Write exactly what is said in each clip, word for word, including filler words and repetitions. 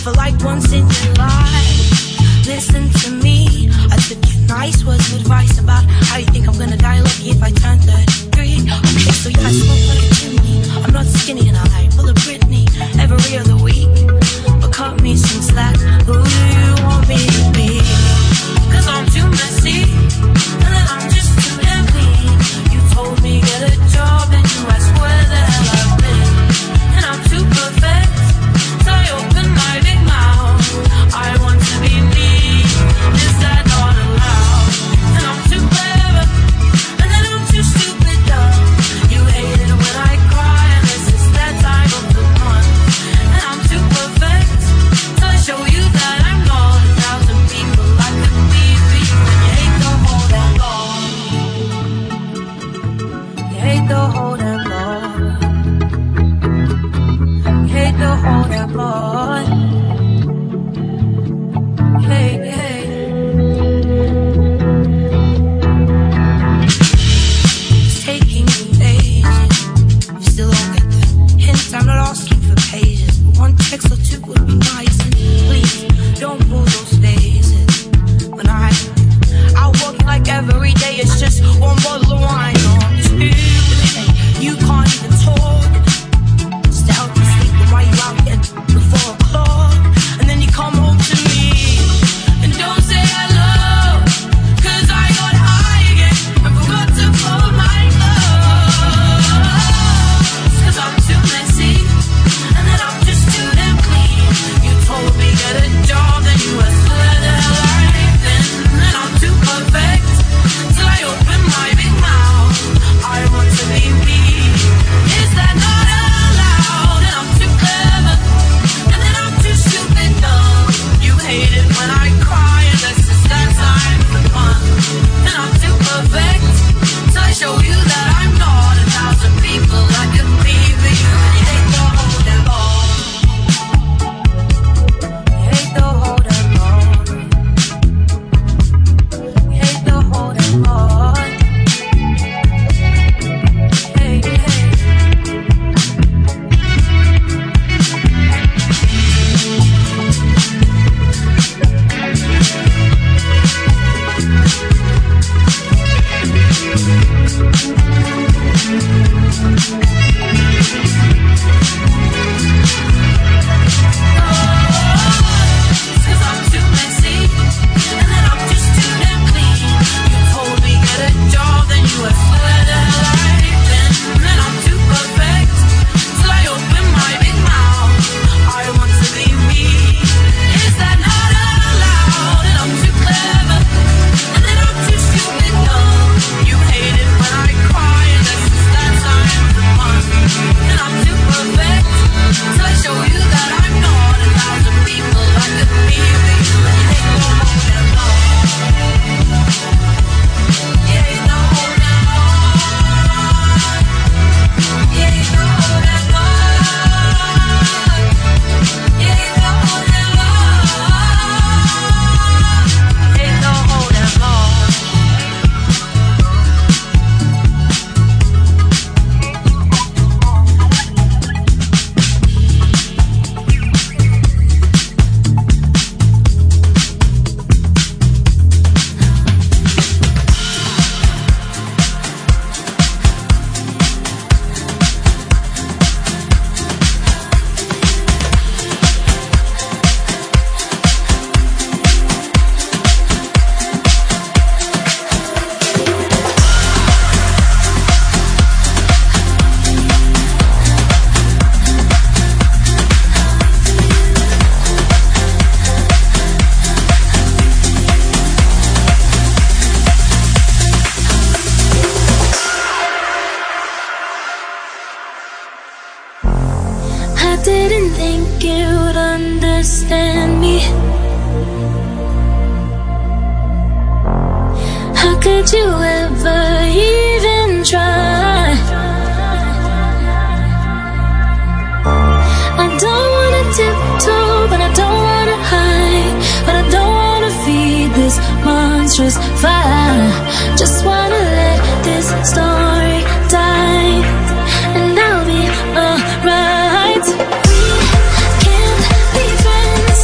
for like once in your life. Listen to me, I took your nice words of advice about how you think I'm gonna die lucky if I turn thirty-three. Okay, so yeah, I smoke like a chimney. I'm not skinny and I full of Britney every other week. But cut me some slack, who do you want me to be? Cause I'm too messy, and then I'm just too damn clean. You told me get a job and you asked where the hell I've been. And I'm too perfect, so I open my big mouth. I want to be me, is that not allowed? And I'm too clever, and then I'm too stupid dumb. You hate it when I cry, and this is that time of the month. And I'm too perfect, so I show you that I'm not a thousand people I could be for you. And you hate the whole damn law. You hate the whole damn law. You hate the whole damn law. Hey, hey. It's taking me ages. You still don't get the hint. I'm not asking for pages, but one text or two would be nice. And please don't pull those phases. When I out walking like every day, it's just one bottle of wine or two. Hey, you can't even talk. Just to help you sleep, then why you out here before o'clock? And then you come home to me and don't say hello, cause I got high again and forgot to fold my clothes. Cause I'm too messy, and then I'm just too damn clean. You told me get a job, then you asked where the hell I've been. And I'm too perfect, till I open my big mouth. I want to be me, is that not allowed? And I'm too clever, and then I'm too stupid dumb. You hate it when I cry, and this is that time for fun. And I'm too perfect, so I show you that I'm not a thousand people I could be for you. And you hate the whole damn law. You hate the whole damn law. You hate the whole damn law. Hey, hey. Cause I'm too messy, and then I'm just too damn clean. You told me get a job, then you asked where the hell I've been. And I'm too perfect, till I open my big mouth. I want to be me, is that not allowed? And I'm too clever, and then I'm too stupid dumb. You hate it when I cry, and this is that time for fun. And I'm too perfect, till I show you that I'm not a thousand people I could be for you. And you hate the whole damn law. You hate the whole damn law. You hate the whole damn law. You hate the whole damn law. You hate the whole damn law. I didn't think you'd understand me. How could you ever even try? I don't wanna tiptoe, but I don't wanna hide. But I don't wanna feed this monstrous fire. Just wanna let this story die, and I'll be alright. We can't be friends.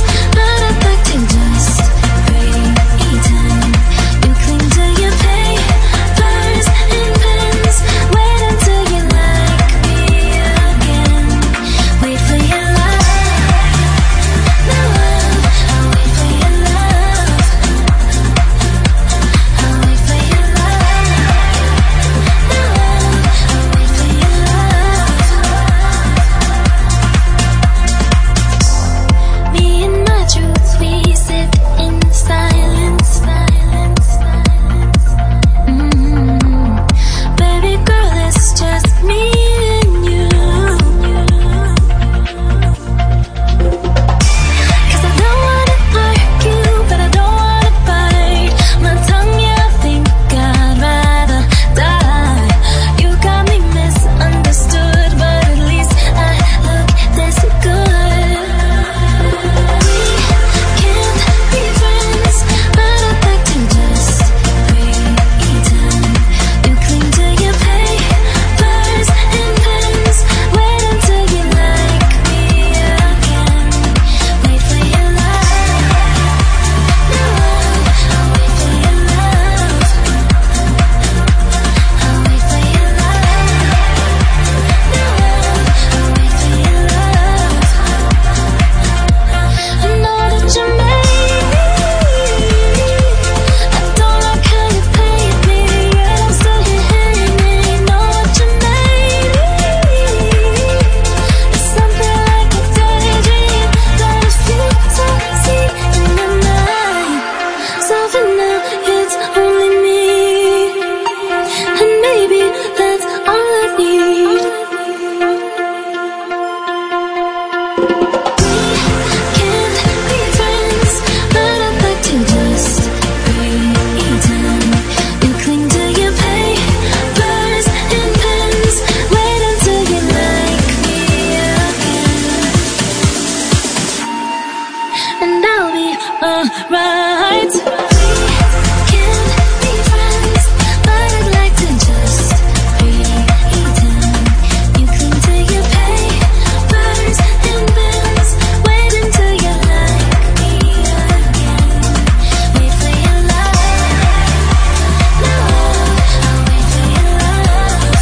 right. We can't be friends, but I'd like to just pretend. You cling to your papers and bills, wait until you like me again. Wait for your love, love. I'll wait for your love.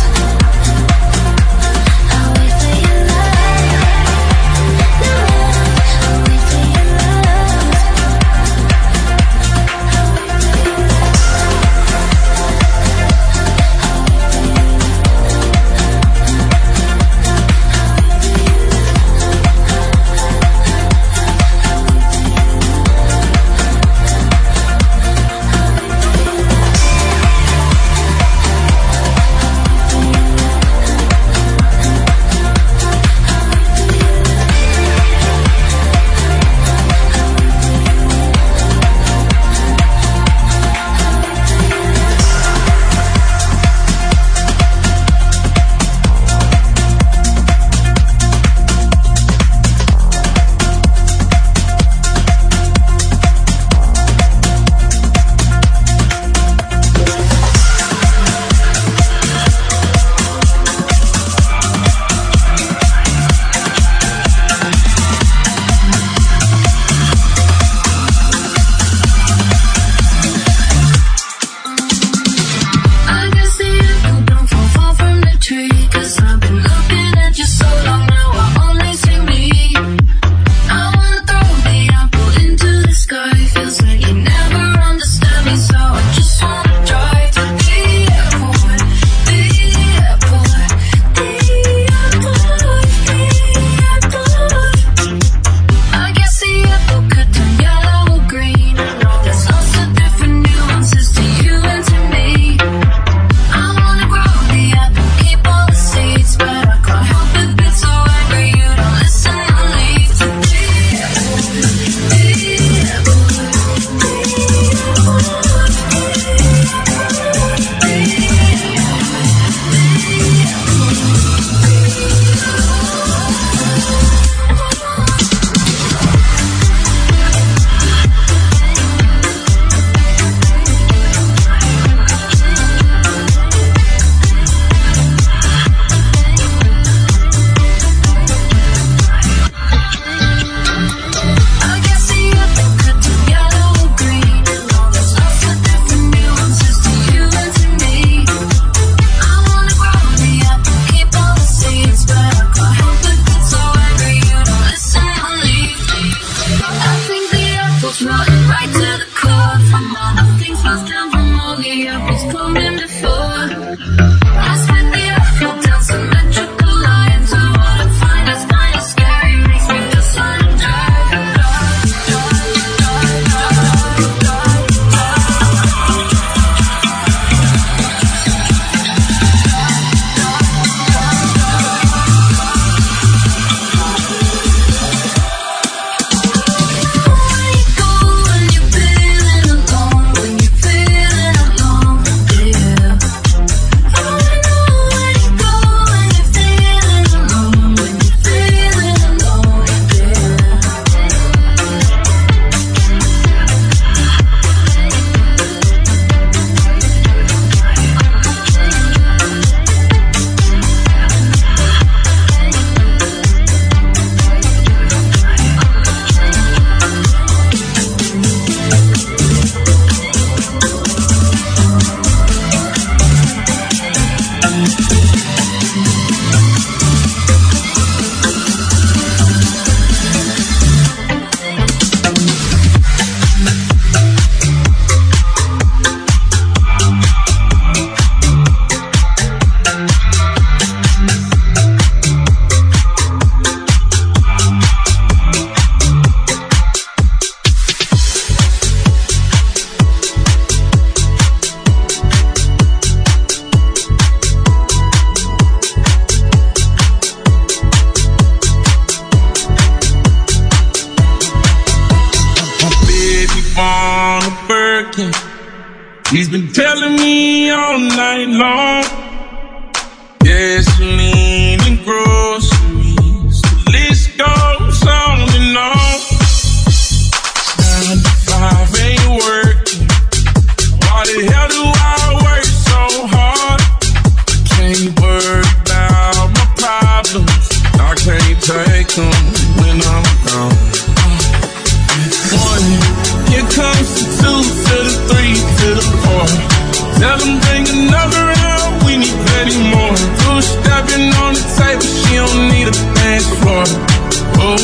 I'll wait for your love, love. I'll wait for your love. I guess the apple don't fall far from the tree, 'cause I've been looking at you so long now I only see me. I wanna throw the apple into the sky, feels like you never understand me, so I just wanna drive to the airport, the airport, the airport, the airport. I guess the apple could turn yellow or green. I know there's lots of different nuances to you and to me. I wanna grow the apple, keep all the seeds, but I can't help it, get so angry you don't listen and leave. To the airport, the airport, the airport, the I guess the apple could turn yellow or green. I know there's lots of different nuances to you and to me. I wanna grow the apple, keep all the seeds, but I can't help it, get so angry you don't listen and leave. I think the apple's rotten right to the core, from all the things passed down from all the apples coming before. I spit the apple down symmetrical lines. I wanna find it's kind of scary, makes me just wanna drive, drive, drive, drive, drive, drive, When you go, when you're feeling alone, when you're feeling alone, yeah. I wanna know when you go, when you're feeling alone, when you're feeling alone, yeah. on a Birkin. He's been telling me all night long. Gasoline and groceries, the list goes on and on. It's nine to five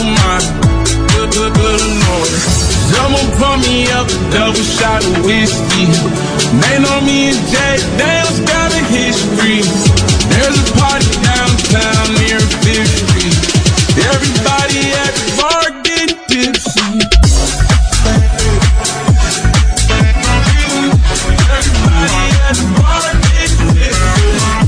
my, good, good, good Lord. Someone pour me up a double shot of whiskey. They know me and Jay Dale's got a history. There's a party downtown near Fifth Street. Everybody at the bar getting tipsy. Everybody at the bar getting tipsy.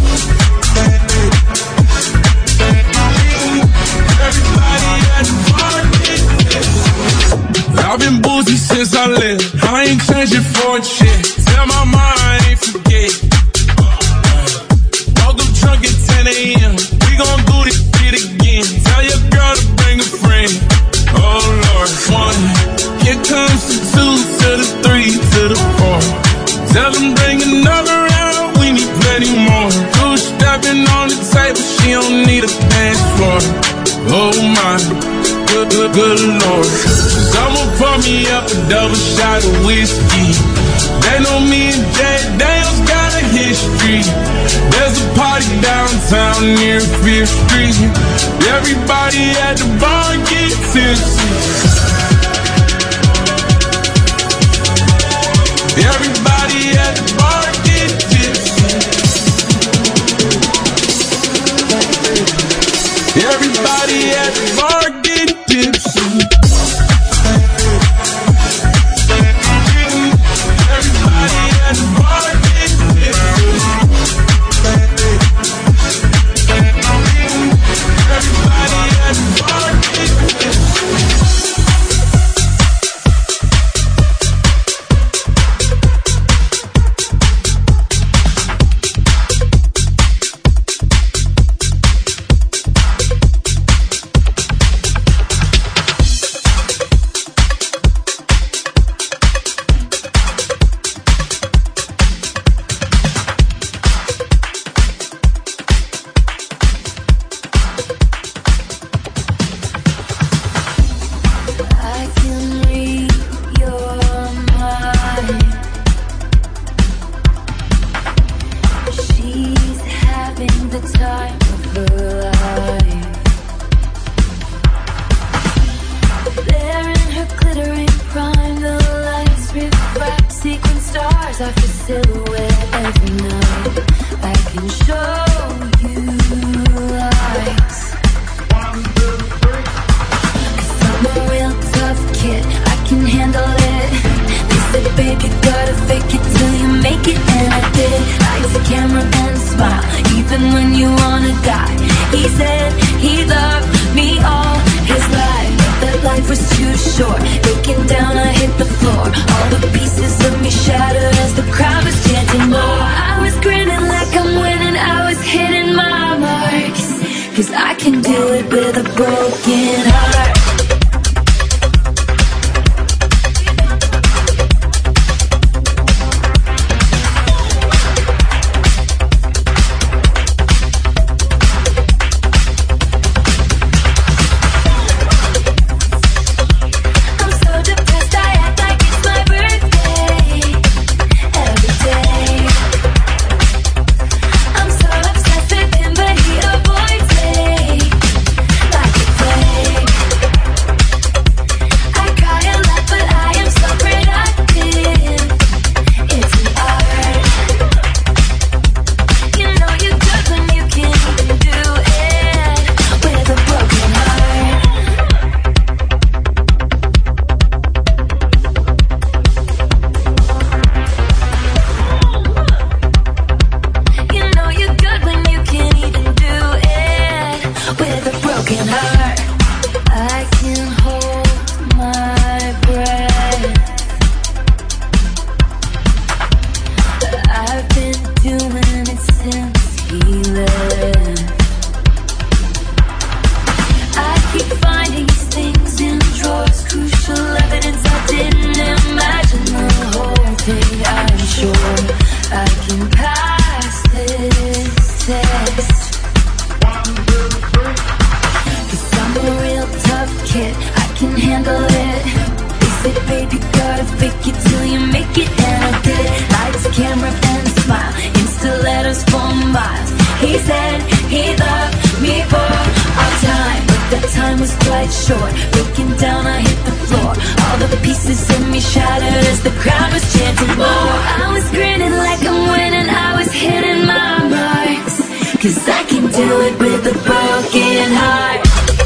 Everybody at the bar getting tipsy. I've been boozy since I left. I ain't changing for a chick. Tell my mind I ain't forget. Woke up drunk at ten a.m. We gon' do this shit again. Tell your girl to bring a friend. Oh Lord, one. Here comes the two to the three to the four. Tell them bring another round. We need plenty more. Two stepping on the table. She don't need a dance floor. Oh my, good, good, good Lord. Someone pour me up a double shot of whiskey. They know me and Jay Dale's got a history. There's a party downtown near Fifth Street. Everybody at the bar get tipsy. Everybody at the bar get tipsy. Everybody at the bar get tipsy. Everybody at the bar get tipsy. Everybody at the bar get tipsy. He said he loved me for all time, but the time was twice right short. Broken down, I hit the floor. All the pieces in me shattered as the crowd was chanting more. I was grinning like I'm winning, I was hitting my marks, 'cause I can do it with a broken heart.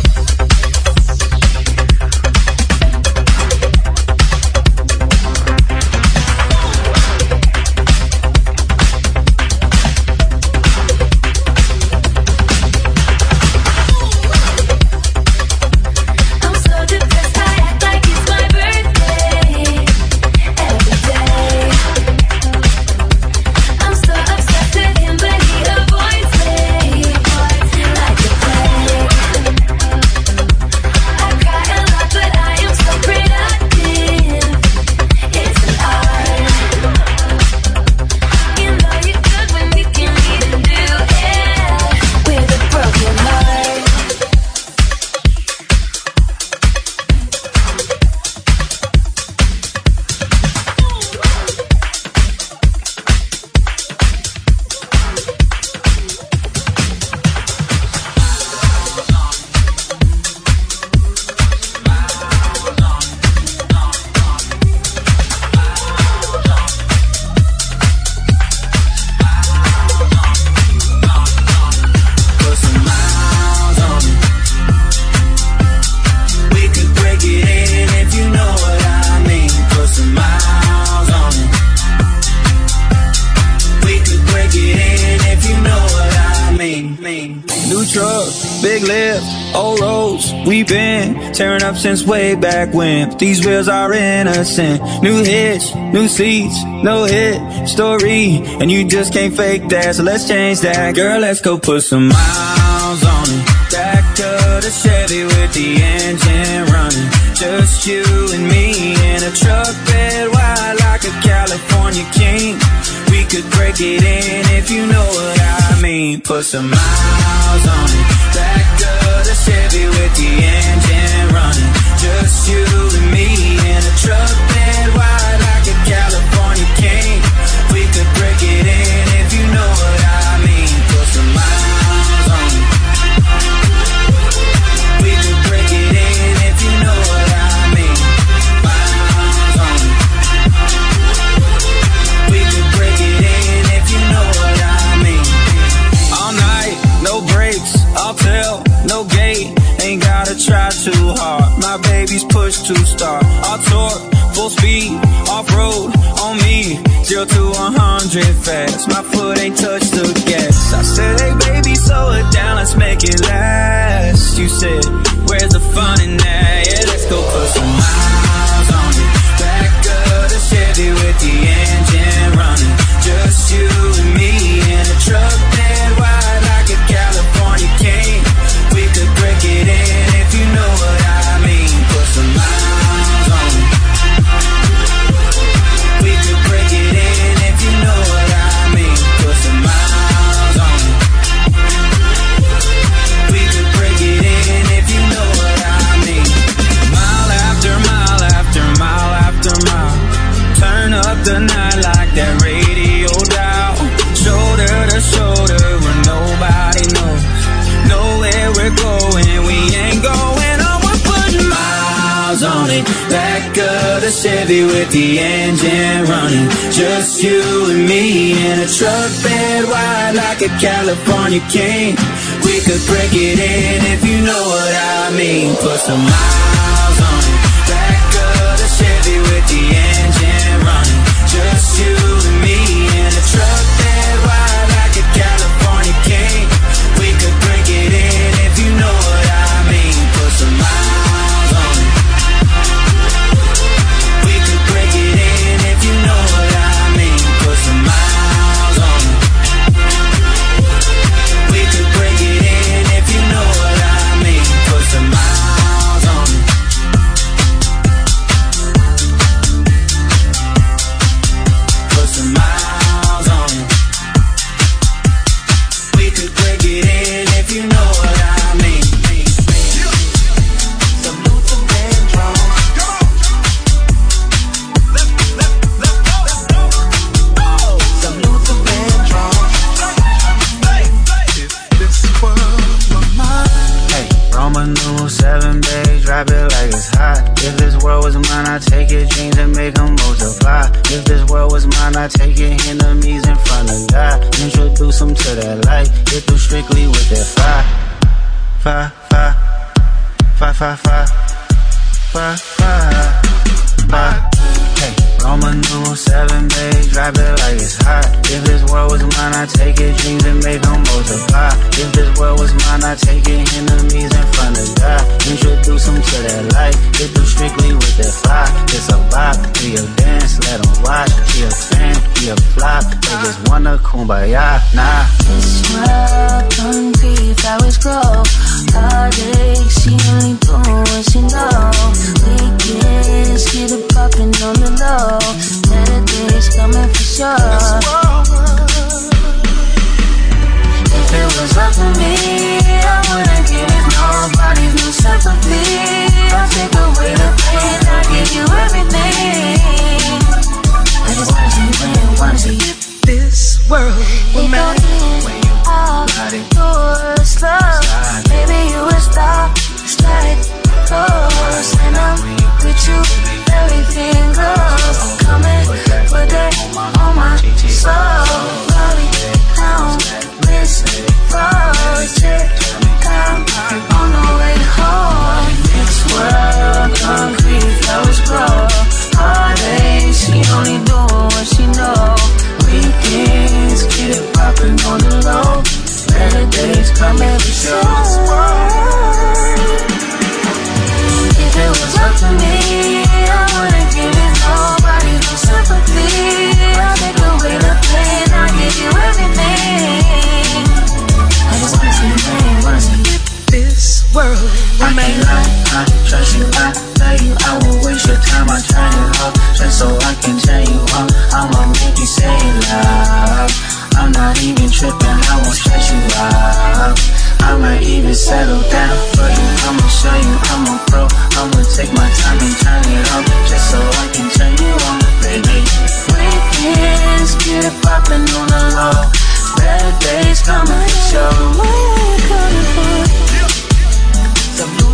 Tearing up since way back when. These wheels are innocent. New hitch, new seats, no hit story, and you just can't fake that. So let's change that, girl. Let's go put some miles on it. Back to the Chevy with the engine running. Just you and me in a truck bed wide like a California king. We could break it in if you know what I mean. Put some miles on it. Back to the Chevy with the engine running. Just you and me in a truck bed wide like a California king. We could break it in if you know what I mean. Put some miles on it. We could break it in if you know what I mean. Miles on it. We could break it in if you know what I mean. All night, no breaks, I'll tell, no gate. Ain't gotta try too hard. My baby's push to start. I'll torque, full speed, off-road, on me. Zero to one hundred fast. My foot ain't touched the gas. I said, hey baby, slow it down, let's make it last. You said, where's the fun in that? Yeah, let's go put some miles on it. Back of the Chevy with the engine running. Just you and me in a truck bed wide like a California king. We could break it in if you know what I mean. Put some miles on it. We could break it in if you know what I mean. Put some miles on it. We could break it in if you know what I mean. Mile after mile after mile after mile. Turn up the night like that radio dial. Shoulder to shoulder where nobody knows. Know where we're going, we ain't going on. We're putting miles on it. Back of the Chevy with the engine running. Just you and me in a truck bed wide like a California king. We could break it in if you know what I mean. Put some miles on it. Back of the Chevy with the engine running. Just you and me in a truck bed wide like a California king. We could break it in if you know what I mean. Put some miles on it. We could break it in if you know what I mean. Put some miles on it. We could break it in if you know what I mean. Put some miles on it. it's hot. If this world was mine, I'd take your dreams and make them multiply. If this world was mine, I'd take your enemies in front of God. Introduce them to that light. Get through strictly with that fire. Fire, fire, fire, fire, fire, fire, fire, fire. Hey, Roman numeral seven, babe, drop it like it's hot. If this world was mine, I'd take your dreams and make them multiply. If this world was mine, I'd take your enemies in front of God. Introduce them to that light. Get through strictly with that fire. It's a vibe, be a dance, let them watch. Be a fan, be a flop. They just wanna kumbaya, nah. This world concrete, flowers grow. Heartache, she only doing what she know. Weekends, get it poppin' on the low. Better days coming for sure. If it was up to me, I wouldn't give nobody no sympathy. I'll take away the pain, I'll give you everything. I just wanna see you win, wanna see you. This world will make all your slow. Maybe you would stop, slide close. And I'm with you, everything goes. Come and put that on my soul. Rolly down this road, check out on the way home. This world, concrete flowers grow. Heartache, she only doing what she know. Weekends, get it poppin' on the low. Better days coming for sure. If it was up to me, I wouldn't give it nobody no sympathy. I'll take away the pain, I'll give you everything. I just wanna see you win, wanna see you. This world will make I can't lie, I trust you, I love you. I won't waste your time, I turn you up just so I can turn you up. I'ma make you say love. I'm not even tripping, I won't stress you out. I might even settle down for you. I'ma show you I'm a pro. I'ma take my time and turn it up just so I can turn you on, baby. Weekends, get it poppin' on the low. Better days coming for sure. Where you coming from? some new